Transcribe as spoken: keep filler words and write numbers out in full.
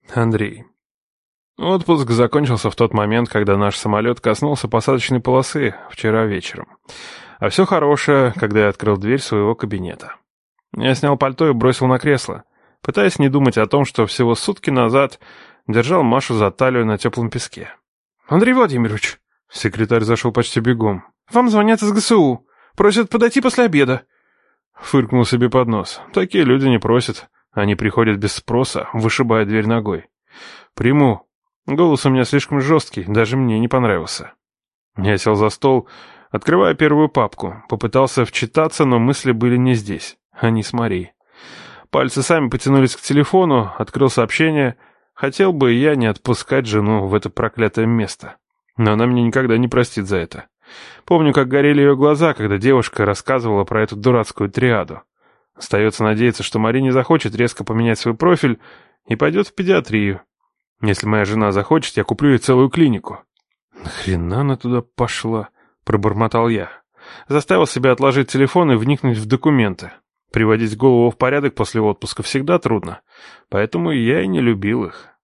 Андрей. Отпуск закончился в тот момент, когда наш самолет коснулся посадочной полосы вчера вечером. А все хорошее, когда я открыл дверь своего кабинета. Я снял пальто и бросил на кресло, пытаясь не думать о том, что всего сутки назад держал Машу за талию на теплом песке. «Андрей Владимирович!» Секретарь зашел почти бегом. «Вам звонят из ГСУ. Просят подойти после обеда». Фыркнул себе под нос. Такие люди не просят. Они приходят без спроса, вышибая дверь ногой. «Приму». Голос у меня слишком жесткий, даже мне не понравился. Я сел за стол, открывая первую папку. Попытался вчитаться, но мысли были не здесь. Они с Марией. Пальцы сами потянулись к телефону, открыл сообщение. Хотел бы я не отпускать жену в это проклятое место. Но она мне никогда не простит за это. Помню, как горели ее глаза, когда девушка рассказывала про эту дурацкую триаду. Остается надеяться, что Мария не захочет резко поменять свой профиль и пойдет в педиатрию. Если моя жена захочет, я куплю ей целую клинику. «Нахрена она туда пошла?» — пробормотал я. Заставил себя отложить телефон и вникнуть в документы. Приводить голову в порядок после отпуска всегда трудно, поэтому я и не любил их.